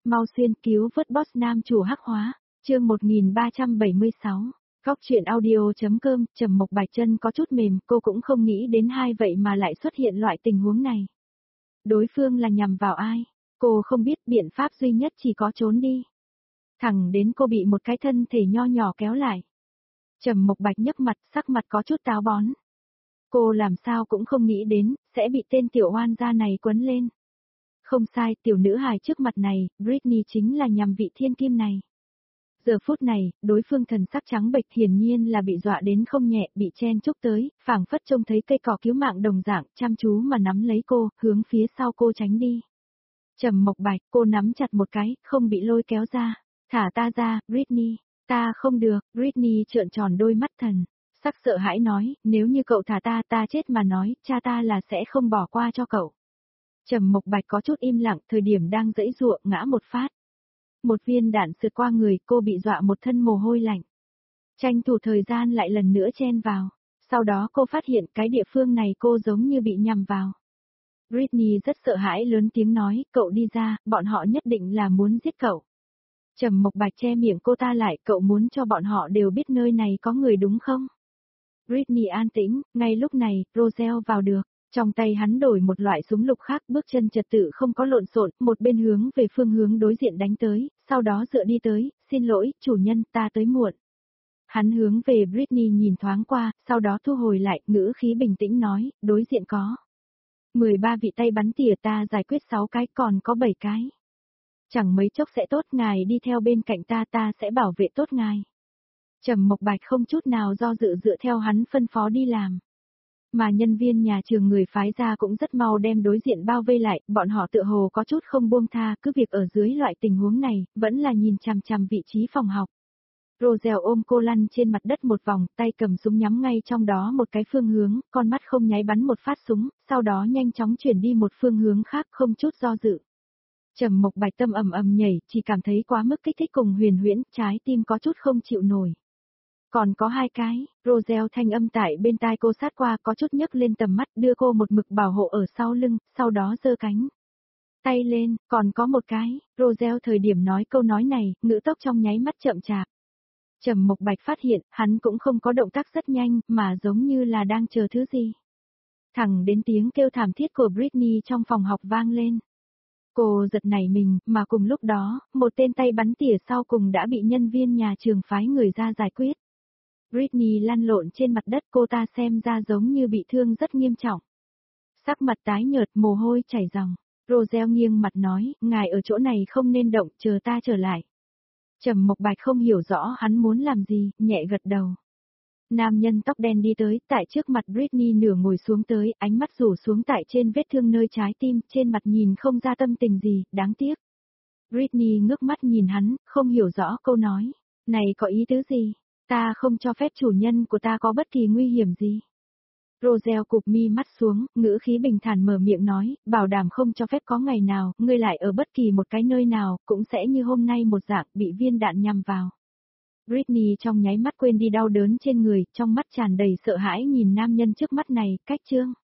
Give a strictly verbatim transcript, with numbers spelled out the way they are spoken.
Mau xuyên cứu vớt boss nam chủ hắc hóa, chương một nghìn ba trăm bảy mươi sáu. Góc truyện audio.com, Trầm Mộc Bạch chân có chút mềm, cô cũng không nghĩ đến hai vậy mà lại xuất hiện loại tình huống này. Đối phương là nhằm vào ai? Cô không biết, biện pháp duy nhất chỉ có trốn đi. Thẳng đến cô bị một cái thân thể nho nhỏ kéo lại. Trầm Mộc Bạch nhấc mặt, sắc mặt có chút táo bón. Cô làm sao cũng không nghĩ đến, sẽ bị tên tiểu oan gia này quấn lên. Không sai, tiểu nữ hài trước mặt này, Britney chính là nhằm vị thiên kim này. Giờ phút này, đối phương thần sắc trắng bệch hiển nhiên là bị dọa đến không nhẹ, bị chen chúc tới, phảng phất trông thấy cây cỏ cứu mạng đồng dạng, chăm chú mà nắm lấy cô, hướng phía sau cô tránh đi. Trầm Mộc Bạch, cô nắm chặt một cái, không bị lôi kéo ra. Thả ta ra, Britney. Ta không được, Britney trợn tròn đôi mắt thần. Sắc sợ hãi nói, nếu như cậu thả ta, ta chết mà nói, cha ta là sẽ không bỏ qua cho cậu. Trầm Mộc Bạch có chút im lặng, thời điểm đang giãy giụa ngã một phát. Một viên đạn sượt qua người, cô bị dọa một thân mồ hôi lạnh. Tranh thủ thời gian lại lần nữa chen vào. Sau đó cô phát hiện cái địa phương này cô giống như bị nhằm vào. Britney rất sợ hãi lớn tiếng nói, cậu đi ra, bọn họ nhất định là muốn giết cậu. Trầm Mộc Bạch che miệng cô ta lại, cậu muốn cho bọn họ đều biết nơi này có người đúng không? Britney an tĩnh, ngay lúc này, Roselle vào được. Trong tay hắn đổi một loại súng lục khác, bước chân trật tự không có lộn xộn, một bên hướng về phương hướng đối diện đánh tới, sau đó dựa đi tới, xin lỗi, chủ nhân, ta tới muộn. Hắn hướng về Britney nhìn thoáng qua, sau đó thu hồi lại, ngữ khí bình tĩnh nói, đối diện có mười ba vị tay bắn tỉa, ta giải quyết sáu cái, còn có bảy cái. Chẳng mấy chốc sẽ tốt, ngài đi theo bên cạnh ta, ta sẽ bảo vệ tốt ngài. Trầm Mộc Bạch không chút nào do dự dựa theo hắn phân phó đi làm. Mà nhân viên nhà trường người phái ra cũng rất mau đem đối diện bao vây lại, bọn họ tựa hồ có chút không buông tha, cứ việc ở dưới loại tình huống này, vẫn là nhìn chằm chằm vị trí phòng học. Roselle ôm cô lăn trên mặt đất một vòng, tay cầm súng nhắm ngay trong đó một cái phương hướng, con mắt không nháy bắn một phát súng, sau đó nhanh chóng chuyển đi một phương hướng khác không chút do dự. Trầm Mộc Bạch tâm ầm ầm nhảy, chỉ cảm thấy quá mức kích thích cùng huyền huyễn, trái tim có chút không chịu nổi. Còn có hai cái, Roselle thanh âm tại bên tai cô sát qua, có chút nhấc lên tầm mắt, đưa cô một mực bảo hộ ở sau lưng, sau đó giơ cánh tay lên, còn có một cái, Roselle thời điểm nói câu nói này, ngữ tốc trong nháy mắt chậm chạp. Trầm Mộc Bạch phát hiện, hắn cũng không có động tác rất nhanh, mà giống như là đang chờ thứ gì. Thẳng đến tiếng kêu thảm thiết của Britney trong phòng học vang lên. Cô giật nảy mình, mà cùng lúc đó, một tên tay bắn tỉa sau cùng đã bị nhân viên nhà trường phái người ra giải quyết. Britney lăn lộn trên mặt đất, cô ta xem ra giống như bị thương rất nghiêm trọng. Sắc mặt tái nhợt, mồ hôi chảy ròng. Roselle nghiêng mặt nói, ngài ở chỗ này không nên động, chờ ta trở lại. Trầm Mộc Bạch không hiểu rõ hắn muốn làm gì, nhẹ gật đầu. Nam nhân tóc đen đi tới, tại trước mặt Britney nửa ngồi xuống tới, ánh mắt rủ xuống tại trên vết thương nơi trái tim, trên mặt nhìn không ra tâm tình gì, đáng tiếc. Britney ngước mắt nhìn hắn, không hiểu rõ câu nói. Này có ý tứ gì? Ta không cho phép chủ nhân của ta có bất kỳ nguy hiểm gì. Roselle cụp mi mắt xuống, ngữ khí bình thản mở miệng nói, bảo đảm không cho phép có ngày nào, ngươi lại ở bất kỳ một cái nơi nào, cũng sẽ như hôm nay một dạng, bị viên đạn nhằm vào. Britney trong nháy mắt quên đi đau đớn trên người, trong mắt tràn đầy sợ hãi nhìn nam nhân trước mắt này, cách chương.